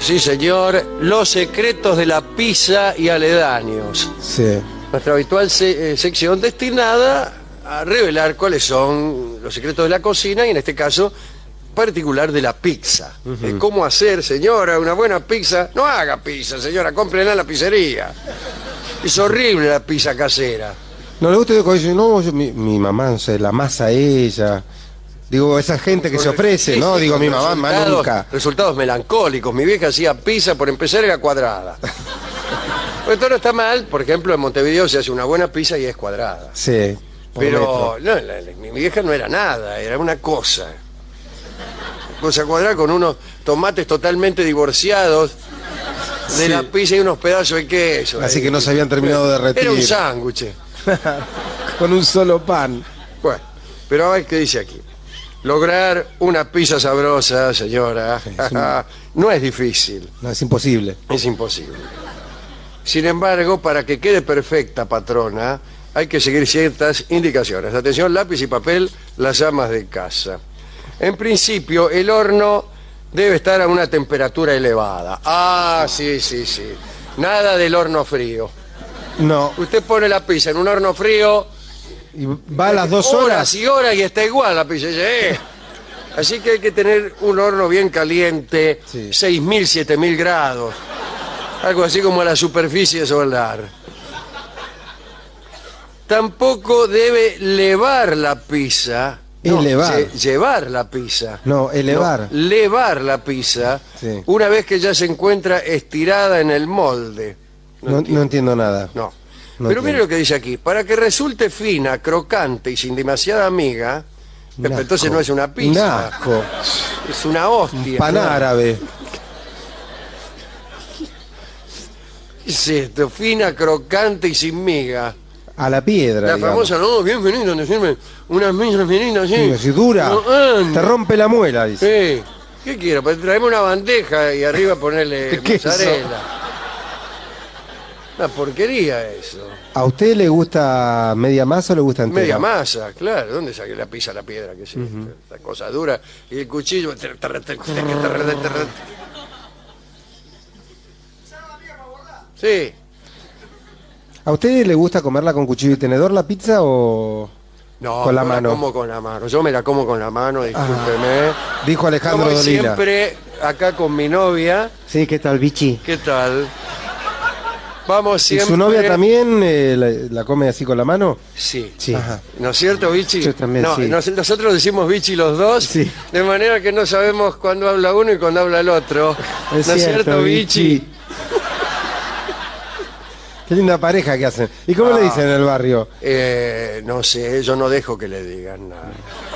Sí, señor. Los secretos de la pizza y aledaños. Sí. Nuestra habitual sección destinada a revelar cuáles son los secretos de la cocina y en este caso particular de la pizza. ¿Cómo hacer, señora, una buena pizza? No haga pizza, señora, cómprela en la pizzería. Es horrible la pizza casera. ¿No le gusta? Dice, no, mi mamá, se la masa ella. Digo, esa gente que se ofrece, ¿no? Digo, mi mamá nunca. Resultados melancólicos. Mi vieja hacía pizza, por empezar, era cuadrada. Esto no está mal. Por ejemplo, en Montevideo se hace una buena pizza y es cuadrada. Sí. Pero no, mi vieja no era nada, era una cosa. Cosa cuadrada con unos tomates totalmente divorciados de la pizza y unos pedazos de queso. Así que no se habían terminado de derretir. Era un sándwich. Con un solo pan. Bueno, pero a ver qué dice aquí. Lograr una pizza sabrosa, señora, no es difícil. No, es imposible. Es imposible. Sin embargo, para que quede perfecta, patrona, hay que seguir ciertas indicaciones. Atención, lápiz y papel, las amas de casa. En principio, el horno debe estar a una temperatura elevada. Ah, sí. Nada del horno frío. No. Usted pone la pizza en un horno frío... Y va a las 2 horas. Horas y horas y está igual la pizza. Así que hay que tener un horno bien caliente, Sí. 6.000, 7.000 grados. Algo así como a la superficie solar. Tampoco debe levar la pizza. Elevar. Llevar la pizza. No, elevar. No, levar la pizza, Sí. una vez que ya se encuentra estirada en el molde. No entiendo nada. No. No Pero entiendo. mire lo que dice aquí. Para que resulte fina, crocante y sin demasiada miga, Un asco. entonces no es una Un pizza. asco. Es una hostia. Pan árabe. ¿Qué es esto? Fina, crocante y sin miga. A la piedra, La digamos. famosa, no, bienvenido, decirme unas misas finitas así. Sí, así dura. No, anda. Te rompe la muela, dice. Sí. ¿Qué quiero? Pues traeme una bandeja y arriba ponerle Queso. mozzarella. Una porquería eso. ¿A usted le gusta media masa o le gusta entera? Media masa, claro. ¿Dónde saqué la pizza la piedra? ¿Qué es esto? Esta cosa dura. Y el cuchillo... Sí. ¿A usted le gusta comerla con cuchillo y tenedor la pizza o No, con la no mano? como con la mano. Yo me la como con la mano, discúlpeme. Dijo Alejandro Como Dolina. siempre, acá con mi novia. Sí, ¿qué tal, bichi? ¿Qué tal? Vamos ¿Y siempre... su novia también la come así con la mano? Sí. Sí. Ajá. ¿No es cierto, Vichy? Yo también, No, sí. nosotros decimos Vichy los dos, Sí. de manera que no sabemos cuándo habla uno y cuándo habla el otro. ¿No es cierto, Vichy? Qué linda pareja que hacen. ¿Y cómo le dicen en el barrio? No sé, yo no dejo que le digan nada.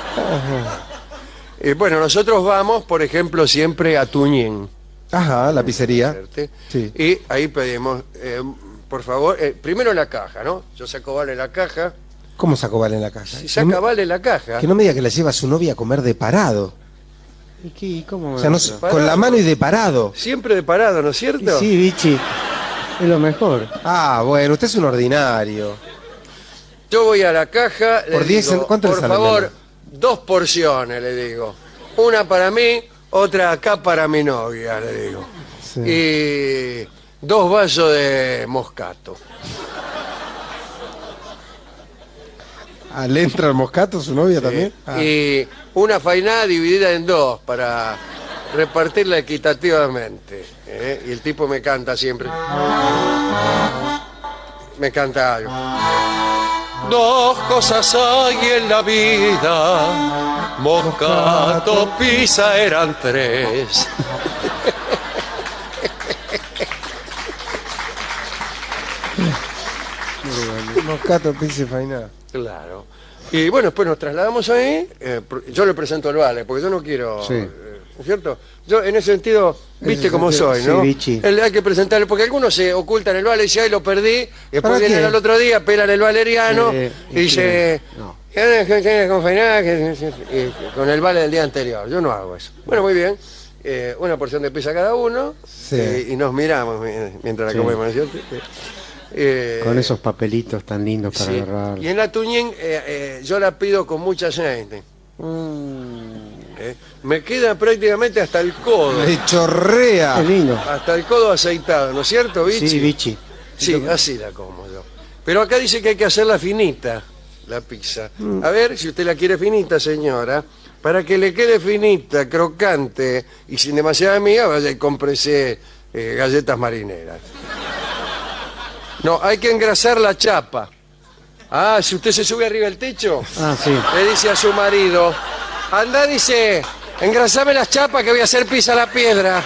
Bueno, nosotros vamos, por ejemplo, siempre a Tuñín. Ajá, la pizzería. ¿cierto? Sí. Y ahí pedimos, por favor, primero la caja, ¿no? Yo saco vale la caja. ¿Cómo sacó Vale en la caja? Si saca vale la caja. Que no me diga que la lleva a su novia a comer de parado. ¿Y qué? ¿Cómo? O sea, no, Parado. con la mano y de parado. Siempre de parado, ¿no es cierto? Sí, bichi. Es lo mejor. Ah, bueno, usted es un ordinario. Yo voy a la caja, le Por 10, digo, ¿cuánto le por sale el favor, menú? 2 porciones, le digo. Una para mí, otra acá para mi novia, le digo. Sí. Y 2 vasos de moscato. Ah, ¿le entra el moscato su novia también? Ah. Y una fainada dividida en 2 para repartirla equitativamente. ¿eh? Y el tipo me canta siempre. Me canta algo. 2 cosas hay en la vida, moscato, pizza eran 3. Moscato, pizza y faina. Claro. Y bueno, después nos trasladamos ahí. Yo le presento el vale, porque yo no quiero... Sí. ¿no es cierto? Yo en ese sentido, viste Ese cómo sentido, soy, sí, ¿no? bichi. Hay que presentarle, porque algunos se ocultan el vale y dicen, ay, lo perdí. Y después ¿Para vienen qué? al otro día, pelan el valeriano Sí, y dice... no. y con el vale del día anterior. Yo no hago eso. Bueno, muy bien. Una porción de pizza cada uno. Sí. Y nos miramos mientras la Sí. comemos, ¿no es cierto? Con esos papelitos tan lindos para Sí. agarrar. Y en la Tuñín yo la pido con mucha gente. Me queda prácticamente hasta el codo. Le chorrea. Qué lindo. Hasta el codo aceitado, ¿no es cierto, Vichy? Sí, Vichy. Sí, así la como yo. Pero acá dice que hay que hacerla finita, la pizza. A ver, si usted la quiere finita, señora, para que le quede finita, crocante y sin demasiada miga, vaya y cómprese galletas marineras. No, hay que engrasar la chapa. Ah, si usted se sube arriba del techo, Ah, sí. le dice a su marido, anda, dice, engrasame las chapas que voy a hacer pizza a la piedra.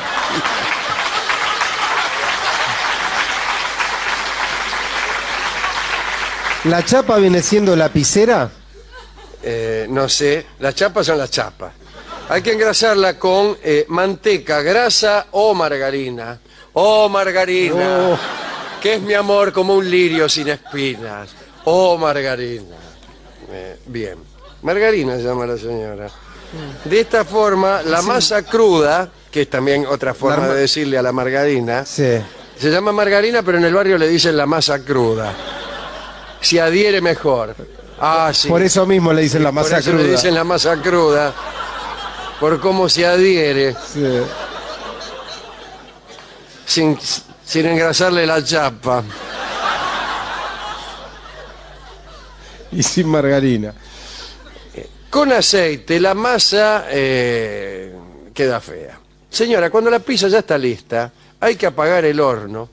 ¿La chapa viene siendo lapicera? No sé, las chapas son las chapas. Hay que engrasarla con manteca, grasa o margarina. Oh, margarina, Oh. que es mi amor como un lirio sin espinas. Oh, margarina. Bien, margarina se llama la señora. De esta forma, la masa cruda, que es también otra forma de decirle a la margarina, Sí. se llama margarina, pero en el barrio le dicen la masa cruda. Se adhiere mejor. Ah, sí. Por eso mismo le dicen la masa Por eso cruda. le dicen la masa cruda, por cómo se adhiere, Sí. sin engrasarle la chapa. Y sin margarina. Con aceite la masa queda fea. Señora, cuando la pizza ya está lista, hay que apagar el horno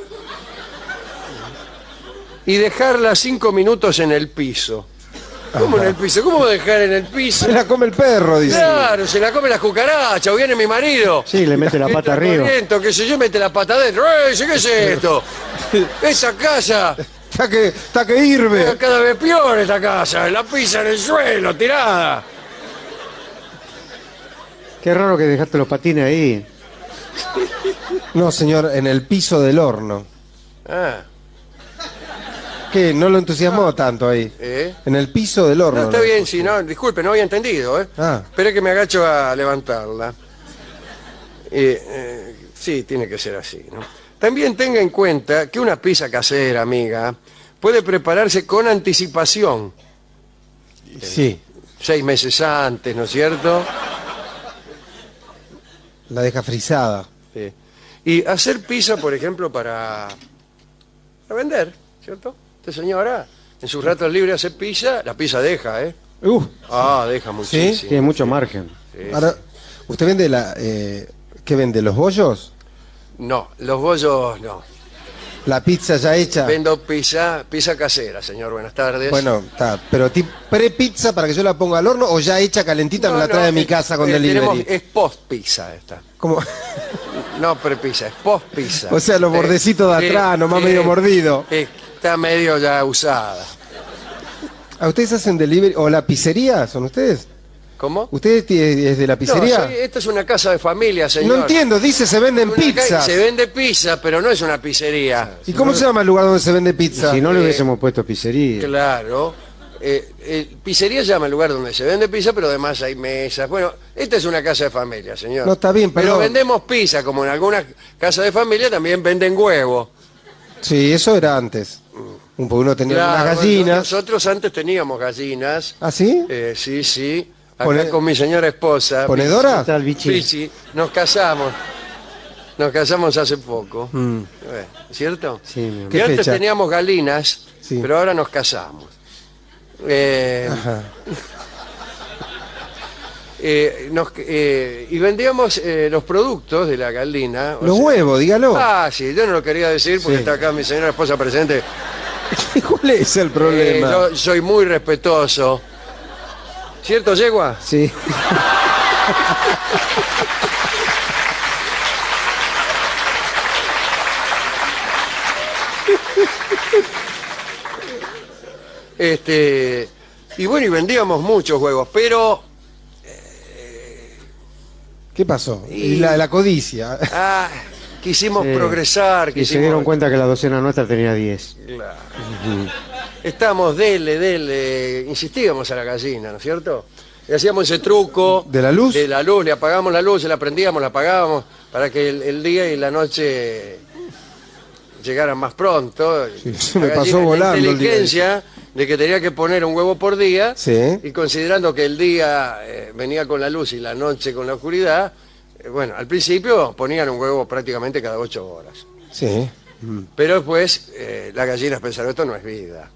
y dejarla 5 minutos en el piso. ¿Cómo en el piso? ¿Cómo dejar en el piso? Se la come el perro, dice. Claro, se la come la cucaracha, o viene mi marido. Sí, le mete la pata Entra arriba. corriendo, qué sé yo, mete la pata adentro. ¿Qué es esto? Esa casa, Está que hirve. cada vez peor esta casa. La pizza en el suelo, tirada. Qué raro que dejaste los patines ahí. No, señor, en el piso del horno. Ah, ¿Qué? ¿No lo entusiasmó tanto ahí? ¿eh? En el piso del horno. No, está ¿no? bien, si no, disculpe, no había entendido, ¿eh? Ah. Espere que me agacho a levantarla. Sí, tiene que ser así, ¿no? También tenga en cuenta que una pizza casera, amiga, puede prepararse con anticipación. Sí. 6 meses antes, ¿no es cierto? La deja frisada. Sí. Y hacer pizza, por ejemplo, para vender, ¿cierto? Esta señora, en sus ratos libres hace pizza, la pizza deja, ¿eh? Ah, deja muchísimo. Tiene mucho margen. Sí, Ahora, sí. ¿usted vende la... ¿qué vende? ¿Los bollos? No, los bollos no. ¿La pizza ya hecha? Vendo pizza casera, señor, buenas tardes. Bueno, está. Pero pre-pizza para que yo la ponga al horno o ya hecha calentita me la trae a mi casa con delivery. Es post-pizza esta. ¿Cómo? No pre-pizza, es post-pizza. O sea, los bordecitos de atrás, nomás medio mordido. Está medio ya usada. ¿A ustedes hacen delivery? ¿O la pizzería? ¿Son ustedes? ¿Cómo? ¿Usted es de la pizzería? No, esta es una casa de familia, señor. No entiendo, dice se venden Una pizzas. Se vende pizza, pero no es una pizzería. ¿Y cómo se llama el lugar donde se vende pizza? Si no le hubiésemos puesto pizzería. Claro. Pizzería se llama el lugar donde se vende pizza, pero además hay mesas. Bueno, esta es una casa de familia, señor. No, está bien, pero perdón. vendemos pizza, como en algunas casas de familia también venden huevo. Sí, eso era antes. Porque uno tenía Claro, unas gallinas. Nosotros antes teníamos gallinas. ¿Ah, sí? Sí, sí. Acá Pone- con mi señora esposa. ¿Ponedora? ¿Qué tal, Vichy? Vichy, nos casamos. Nos casamos hace poco. ¿Cierto? Sí, mi amor. ¿Qué Y antes fecha? teníamos galinas, Sí. pero ahora nos casamos. Ajá. Y vendíamos los productos de la galina. o Los sea- huevos, dígalo. Ah, sí, yo no lo quería decir porque está acá mi señora esposa presente. ¿Cuál es el problema? Yo soy muy respetuoso. ¿Cierto, yegua? Sí. Y bueno, y vendíamos muchos huevos, pero ¿Qué pasó? Y la codicia. quisimos Sí. progresar. Y se dieron cuenta que la docena nuestra tenía 10. Claro. Estamos, dele, insistíamos a la gallina, ¿no es cierto? Le hacíamos ese truco. ¿De la luz? De la luz, le apagamos la luz, se la prendíamos, la apagábamos, para que el día y la noche llegaran más pronto. Sí, se La me pasó gallina, volando La el día inteligencia de que tenía que poner un huevo por día, Sí. y considerando que el día venía con la luz y la noche con la oscuridad, bueno, al principio ponían un huevo prácticamente cada 8 horas. Sí. Pero después las gallinas pensaron, esto no es vida.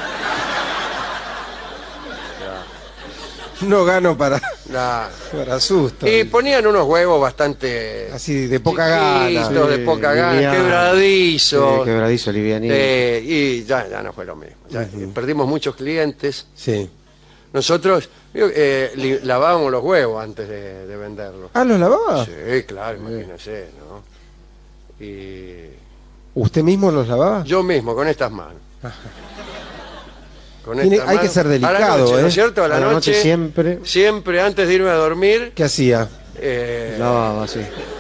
No gano para Nah. susto. Y ponían unos huevos bastante Así, de poca gana. chiquitos, de poca gana, liviano. quebradizos. Quebradizo, livianito. Y ya no fue lo mismo. Ya, perdimos muchos clientes. Sí. Nosotros lavábamos los huevos antes de venderlos. Ah, ¿los lavaba? Sí, claro, imagínese, ¿no? Y ¿Usted mismo los lavaba? yo mismo, con estas manos. Con Hay estas que manos. ser A la delicado, noche, ¿no ¿eh? es cierto? A la noche, siempre siempre antes de irme a dormir, ¿Qué hacía? lavaba así.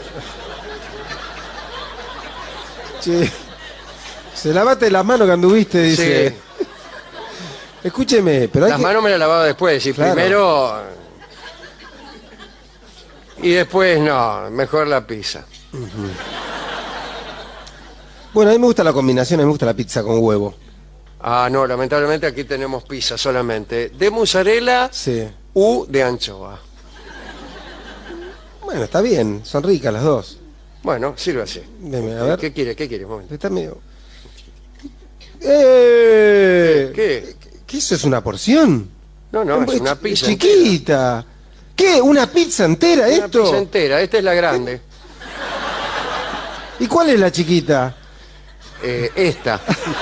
Che, se lavaste las manos que anduviste, dice. sí, Escúcheme, pero hay las que... manos me las lavaba después, y Claro. primero... Y después no, mejor la pizza. Bueno, a mí me gusta la combinación, a mí me gusta la pizza con huevo. Ah, no, lamentablemente aquí tenemos pizza solamente de mozzarella Sí. u de anchoa. Bueno, está bien, son ricas las dos. Bueno, sirve así. Deme, a ver. ¿Qué quiere? ¿Qué quiere? Un momento. Está medio... ¡Eh! ¿Qué? ¿Qué eso es una porción? No, no, es una pizza chiquita. ¿Qué? ¿Una pizza entera entera. esto? Una pizza entera, esta es la grande. ¿Y cuál es la chiquita? Esta.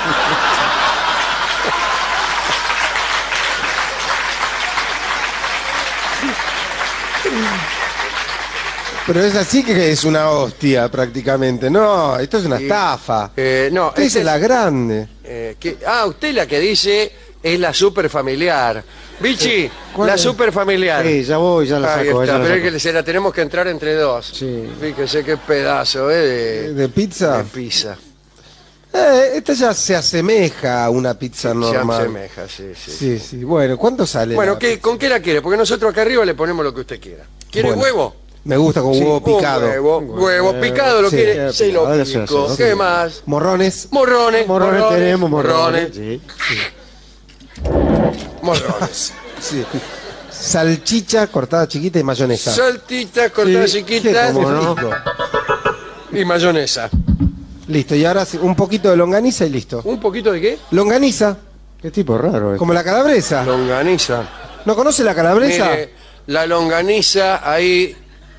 Pero es así que es una hostia prácticamente. No, esto es una estafa. No, Esta es la grande. usted la que dice es la super familiar. Vichy, ¿Cuál la es? super familiar. Sí, ya voy, ya la Ahí saco. está, ya la pero es saco. que se la tenemos que entrar entre dos. Sí. Fíjese qué pedazo, ¿De pizza? de pizza. Esta ya se asemeja a una pizza Se normal. asemeja, sí. Sí, sí. Bueno, ¿cuánto sale? Bueno, la ¿con qué la quiere? Porque nosotros acá arriba le ponemos lo que usted quiera. ¿Quiere Bueno, huevo? Me gusta con huevo Un picado. huevo picado, ¿lo Sí. quiere? Se lo Ahora se pico. hace, ¿Qué sí. más? Morrones. Morrones. Morrones tenemos, morrones. morrones. Sí. Morrones. Sí. Salchicha cortada chiquita y mayonesa. Saltita cortada Sí, chiquita qué cómo no. rico. y mayonesa. Listo, y ahora sí, un poquito de longaniza y listo. ¿Un poquito de qué? Longaniza, Qué tipo raro es. como la calabresa. Longaniza. ¿No conoce la calabresa? Mire, la longaniza ahí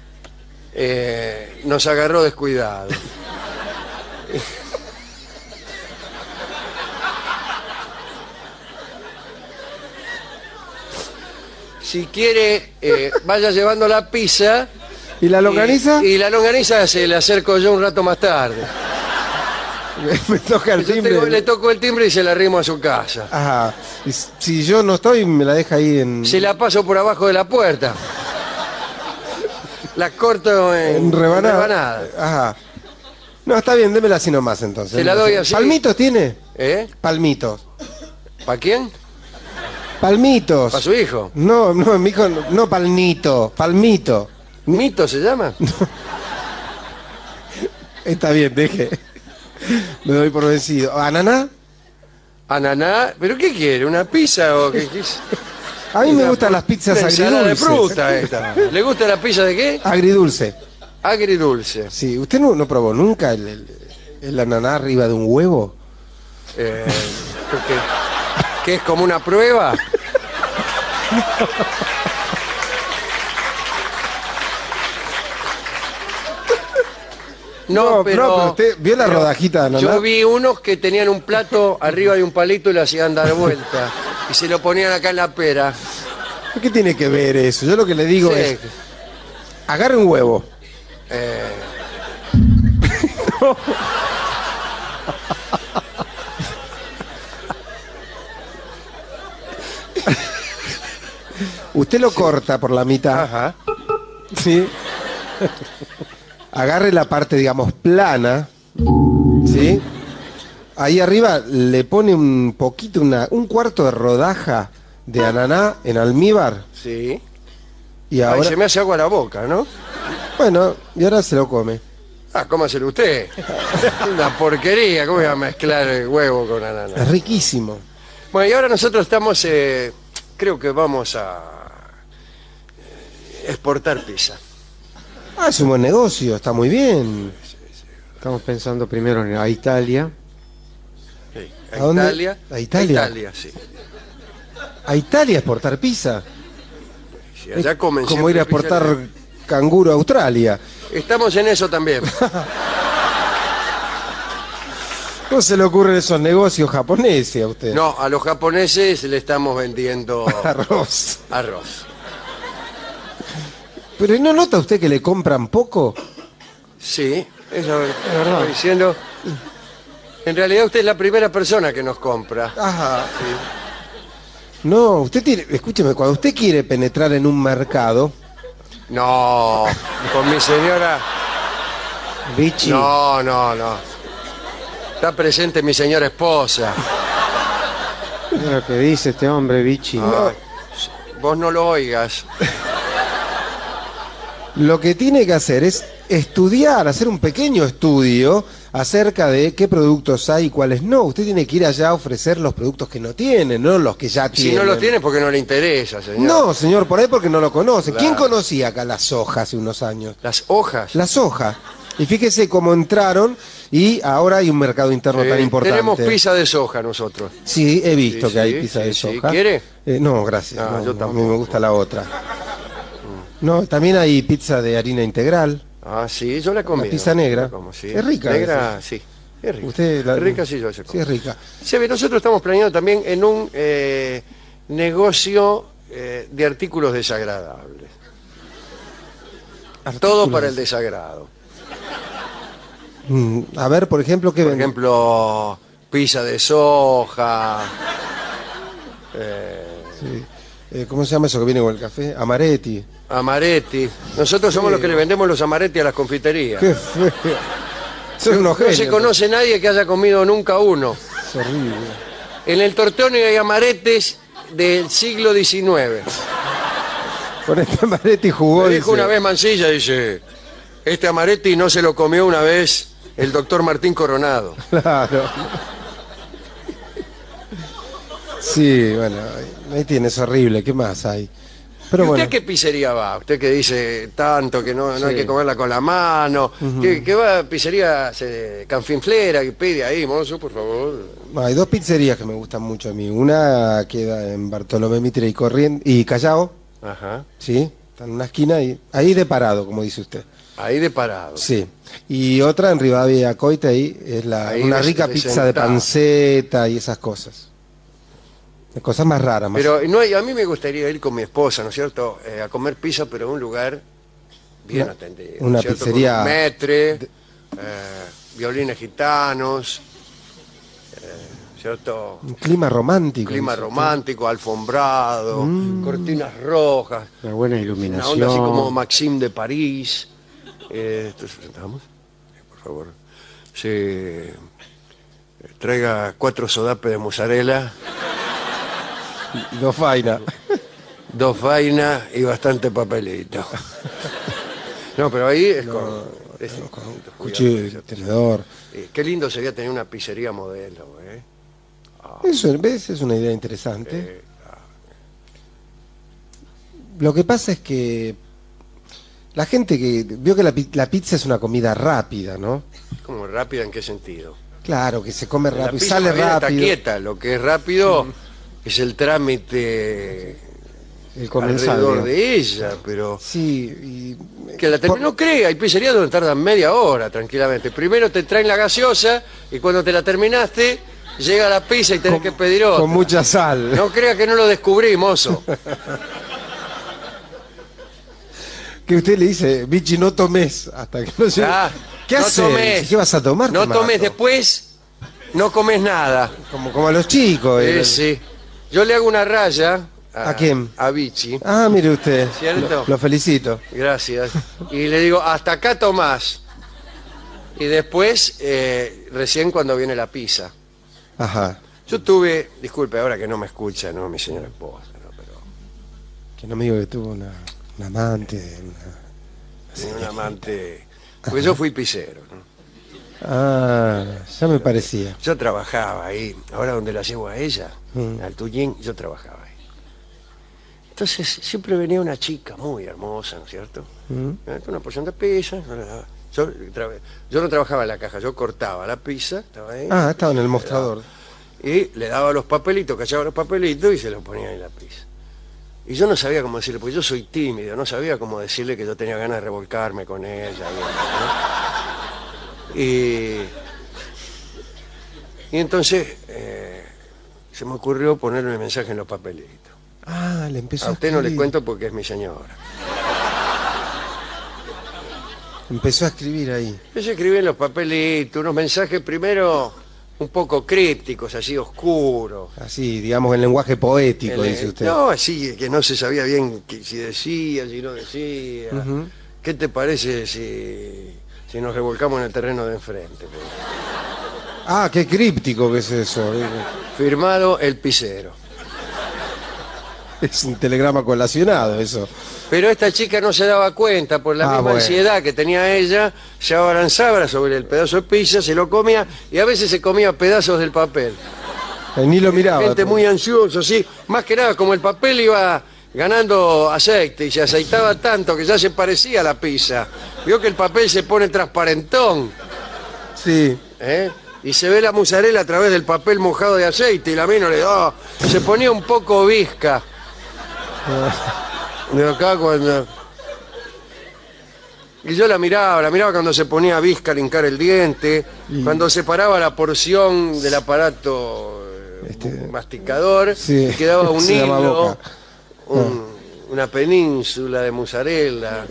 nos agarró descuidado. Si quiere, vaya llevando la pizza. ¿Y la longaniza? Y la longaniza se la acerco yo un rato más tarde. Me toca el Yo timbre. le toco el timbre y se la arrimo a su casa. Ajá. Y si yo no estoy, me la deja ahí en, Se la paso por abajo de la puerta. La corto en rebanada. rebanada. Ajá. No, está bien, démela así nomás entonces. Se la doy así. ¿Palmitos tiene? ¿Eh? Palmitos. ¿Para quién? Palmitos. ¿Para su hijo? No, no, mi hijo, no palmito, palmito. ¿Mito se llama? Está bien, deje. Me doy por vencido. ¿Ananá? ¿Ananá? ¿Pero qué quiere? ¿Una pizza o qué? A mí me gustan las pizzas Una ensalada de agridulces. fruta esta. ¿Le gusta la pizza de qué? Agridulce. Agridulce. Sí, ¿usted no probó nunca el ananá arriba de un huevo? ¿Qué es como una prueba? No, pero usted vio la rodajita de ananá. yo vi unos que tenían un plato arriba de un palito y le hacían dar vuelta. Y se lo ponían acá en la pera. ¿Qué tiene que ver eso? Yo lo que le digo Sí. es, agarre un huevo. Usted lo corta por la mitad. Ajá. ¿Sí? Agarre la parte, digamos, plana. ¿Sí? Ahí arriba le pone un poquito, un cuarto de rodaja de ananá en almíbar. Sí. Y Ay, ahora, se me hace agua la boca, ¿no? bueno, y ahora se lo come. Ah, cómaselo usted. Una porquería. ¿Cómo voy a mezclar el huevo con ananá? Es riquísimo. Bueno, y ahora nosotros estamos, creo que vamos a exportar pizza. Ah, es un buen negocio, está muy bien. Estamos pensando primero a Italia. Sí. ¿A dónde? Italia. ¿A Italia? A Italia, sí. ¿A Italia exportar pizza? Sí, allá comen Como ir a siempre pizza. exportar canguro a Australia. Estamos en eso también. ¿Cómo se le ocurren esos negocios japoneses a usted? No, a los japoneses le estamos vendiendo Arroz. arroz. ¿Pero no nota usted que le compran poco? Sí, eso estoy diciendo. En realidad usted es la primera persona que nos compra. Ajá. No, usted tiene... Escúcheme, cuando usted quiere penetrar en un mercado... No, con mi señora. Vichy. No. Está presente mi señora esposa. Mira lo que dice este hombre, Vichy. Ah, vos no lo oigas. Lo que tiene que hacer es estudiar, hacer un pequeño estudio acerca de qué productos hay y cuáles no. Usted tiene que ir allá a ofrecer los productos que no tiene, no los que ya tiene. Si no los tiene, porque no le interesa, señor. No, señor, por ahí porque no lo conoce. Claro. ¿Quién conocía acá la soja hace unos años? Las hojas. La soja. Y fíjese cómo entraron y ahora hay un mercado interno tan importante. Tenemos pizza de soja nosotros. Sí, he visto Sí, que hay sí, pizza sí, de sí. soja. ¿Quiere? No, gracias. Ah, No, yo no, a tampoco. mí me gusta la otra. No, también hay pizza de harina integral. Ah, sí, yo la comí. La pizza negra. La como, sí. Es rica Negra, sí. Es rica. Usted la- Es rica, sí, yo sé. Sí, es rica. Sí, nosotros estamos planeando también en un negocio de artículos desagradables. Todo para el desagrado. A ver, por ejemplo, ¿qué Por vende? ejemplo, pizza de soja. ¿Cómo se llama eso que viene con el café? Amaretti. Amaretti. Nosotros somos los que le vendemos los amaretti a las confiterías. Qué feo. Son unos No se genios. conoce nadie que haya comido nunca uno. Es horrible. En el Tortoni hay amaretes del siglo XIX. Con este Amaretti jugó. Me dijo dice. una vez Mansilla, dice, este amaretti no se lo comió una vez el doctor Martín Coronado. Claro. Sí, bueno, ahí tienes horrible. ¿Qué más hay? Pero ¿Y usted bueno. a qué pizzería va? Usted que dice tanto que no hay Sí. que comerla con la mano. ¿Qué va a pizzería Canfinflera que pide ahí, mozo, por favor? Hay dos pizzerías que me gustan mucho a mí. Una queda en Bartolomé Mitre y Callao, Ajá. ¿sí? Está en una esquina y ahí de parado, como dice usted. Ahí de parado. Sí. Y otra en Rivadavia y Coita, ahí es Ahí una de- rica de pizza de sentado. panceta y esas cosas. De cosas más raras. Más... Pero no hay, a mí me gustaría ir con mi esposa, ¿no es cierto? A comer pizza, pero en un lugar bien Una- atendido. una ¿no es cierto? pizzería Con un metre, violines gitanos, ¿cierto? Un clima romántico. Clima dice usted. romántico, alfombrado, cortinas rojas, Una buena una iluminación. onda así como Maxime de París. ¿Entonces sentamos? Por favor. Sí. Traiga 4 sodapes de mozzarella, Dos vainas. 2 vainas y bastante papelito. No, pero ahí es con... Cuchillo, tenedor. Qué lindo sería tener una pizzería modelo, ¿eh? Eso, ¿ves? Es una idea interesante. Lo que pasa es que la gente que vio que la pizza es una comida rápida, ¿no? ¿Cómo rápida en qué sentido? Claro, que se come La rápido, pizza sale más bien está rápido. quieta, lo que es rápido es el trámite El comensal. alrededor digamos. de ella, pero... Sí, Que la no crea, hay pizzerías donde tardan media hora tranquilamente. Primero te traen la gaseosa y cuando te la terminaste, llega la pizza y tenés que pedir otra. con mucha sal. No crea que no lo descubrí, mozo. Que usted le dice, Vichy, no tomes hasta que no llegue. Ah, ¿Qué no haces? tomes. ¿Qué vas a tomar? No Te mato. tomes después, no comes nada. Como a los chicos. Sí. Yo le hago una raya ¿A quién? A Vichy. Ah, mire usted. ¿Cierto? Lo felicito. Gracias. Y le digo, hasta acá tomás. Y después, recién cuando viene la pizza. Ajá. Yo tuve, disculpe, ahora que no me escucha, ¿no? Mi señora esposa, ¿no? Pero Que no me digo que tuvo una amante. tenía un amante. Pues yo fui pizzero, ¿no? Ya me parecía. Yo trabajaba ahí, ahora donde la llevo a ella, al Tullín, yo trabajaba ahí. Entonces siempre venía una chica muy hermosa, ¿no es cierto? Con una porción de pizza. Yo no trabajaba en la caja, yo cortaba la pizza, estaba ahí. Estaba en el mostrador. Y le daba los papelitos, cachaba los papelitos y se los ponía en la pizza. Y yo no sabía cómo decirle, porque yo soy tímido, no sabía cómo decirle que yo tenía ganas de revolcarme con ella. ¿No? Y entonces se me ocurrió ponerle un mensaje en los papelitos. Le empezó A usted no le escribir. cuento porque es mi señora. Empezó a escribir ahí. Yo escribí en los papelitos unos mensajes primero un poco crípticos, así oscuros. Así, digamos, en lenguaje poético, dice usted. No, así que no se sabía bien si decía, si no decía. ¿Qué te parece si nos revolcamos en el terreno de enfrente? Qué críptico que es eso. Firmado El Picero. Es un telegrama colacionado eso. Pero esta chica no se daba cuenta, por la misma ansiedad que tenía ella, se abalanzaba sobre el pedazo de pizza, se lo comía y a veces se comía pedazos del papel. Ni lo miraba. Gente muy ansiosa, sí. Más que nada, como el papel iba ganando aceite y se aceitaba tanto que ya se parecía a la pizza. Vio que el papel se pone transparentón. Sí. Y se ve la mozzarella a través del papel mojado de aceite y la mina le se ponía un poco visca. De acá cuando... Y yo la miraba cuando se ponía visca al hincar el diente, cuando separaba la porción del aparato masticador, sí, y quedaba un se llama hilo, boca. una península de mozzarella.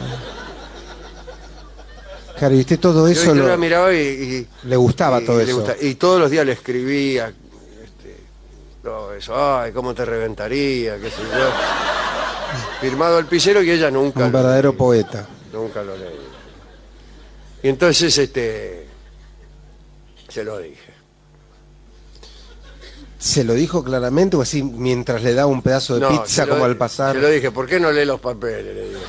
Claro, y usted todo eso Yo la miraba y le gustaba todo eso. Y todos los días le escribía todo eso. Ay, cómo te reventaría, qué sé yo. Firmado El Picero y ella nunca. Un verdadero poeta. Nunca lo leí. Y entonces se lo dije. ¿Se lo dijo claramente o así mientras le daba un pedazo de pizza como al pasar? Se lo dije, ¿por qué no lee los papeles? Le digo.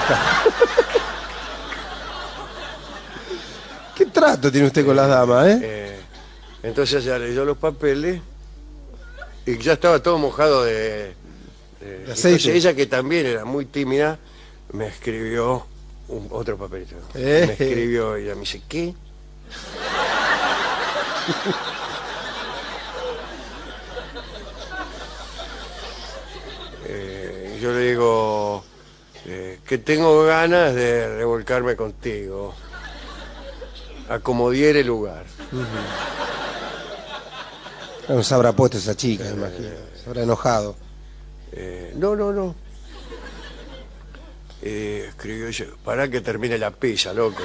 ¿Qué trato tiene usted con las damas, Entonces ella leyó los papeles y ya estaba todo mojado de aceite. Entonces ella, que también era muy tímida, me escribió otro papelito. Me escribió y ella me dice, ¿qué? Yo le digo que tengo ganas de revolcarme contigo, a como diere lugar. No se habrá puesto esa chica, me imagino. Se habrá enojado. No. Escribió yo, para que termine la pizza, loco.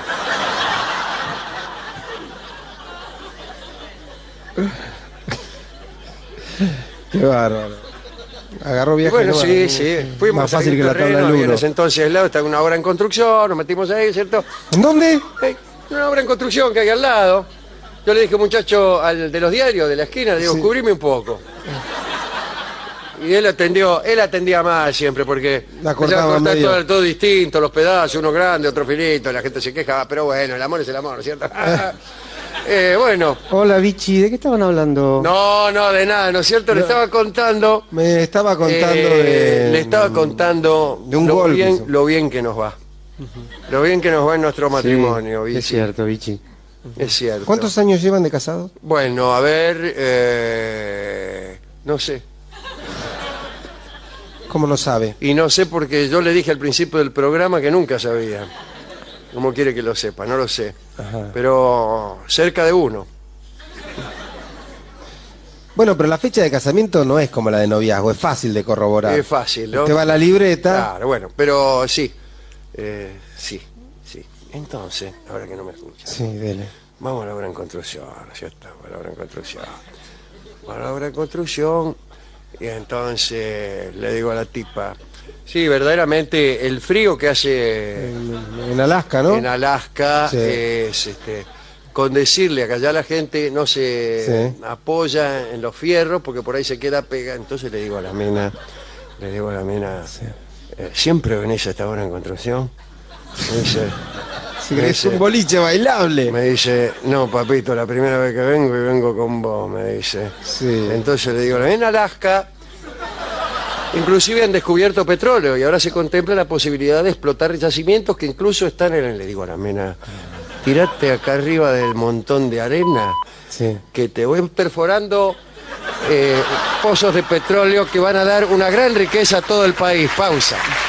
Qué bárbaro. Agarró viaje. Bueno, no, sí. Fuimos más fácil que la tabla del terreno, y en uno. ese entonces al lado está una obra en construcción, nos metimos ahí, ¿cierto? ¿En dónde? Una obra en construcción que hay al lado. Yo le dije, muchacho, al de los diarios de la esquina, le digo, Sí. cubrime un poco. Y él atendía mal siempre, porque La empezaba a cortaba cortar medio. todo distinto, los pedazos, uno grande, otro finito, la gente se queja, pero bueno, el amor es el amor, ¿cierto? Bueno, Hola, Vichy, ¿de qué estaban hablando? no, de nada, ¿no es cierto? Le estaba contando... Me estaba contando le estaba contando de un gol que hizo. lo bien que nos va. Lo bien que nos va en nuestro matrimonio, Sí, Vichy. es cierto, Vichy. Es cierto. ¿Cuántos años llevan de casados? Bueno, a ver, no sé. ¿Cómo no sabe? Y no sé porque yo le dije al principio del programa que nunca sabía. ¿Cómo quiere que lo sepa? No lo sé. Ajá. Pero cerca de uno. Bueno, pero la fecha de casamiento no es como la de noviazgo, es fácil de corroborar. Es fácil, ¿no? Te va a la libreta. Claro, bueno, pero sí. Sí. Entonces, ahora que no me escucha. Sí, dele. Vamos a la obra en construcción, ya está, a la obra en construcción. A la obra en construcción, y entonces le digo a la tipa, sí, verdaderamente el frío que hace En Alaska, ¿no? en Alaska Sí. es con decirle a que allá la gente no se Sí. apoya en los fierros porque por ahí se queda pega. Entonces le digo a la mina, siempre venís a esta obra en construcción. Me dice, Es un boliche bailable. Me dice, no, papito, la primera vez que vengo y vengo con vos, me dice. Sí. Entonces le digo, en Alaska, inclusive han descubierto petróleo y ahora se contempla la posibilidad de explotar yacimientos que incluso están en el... Le digo a la mena, tirate acá arriba del montón de arena, Sí. que te voy perforando pozos de petróleo que van a dar una gran riqueza a todo el país. Pausa.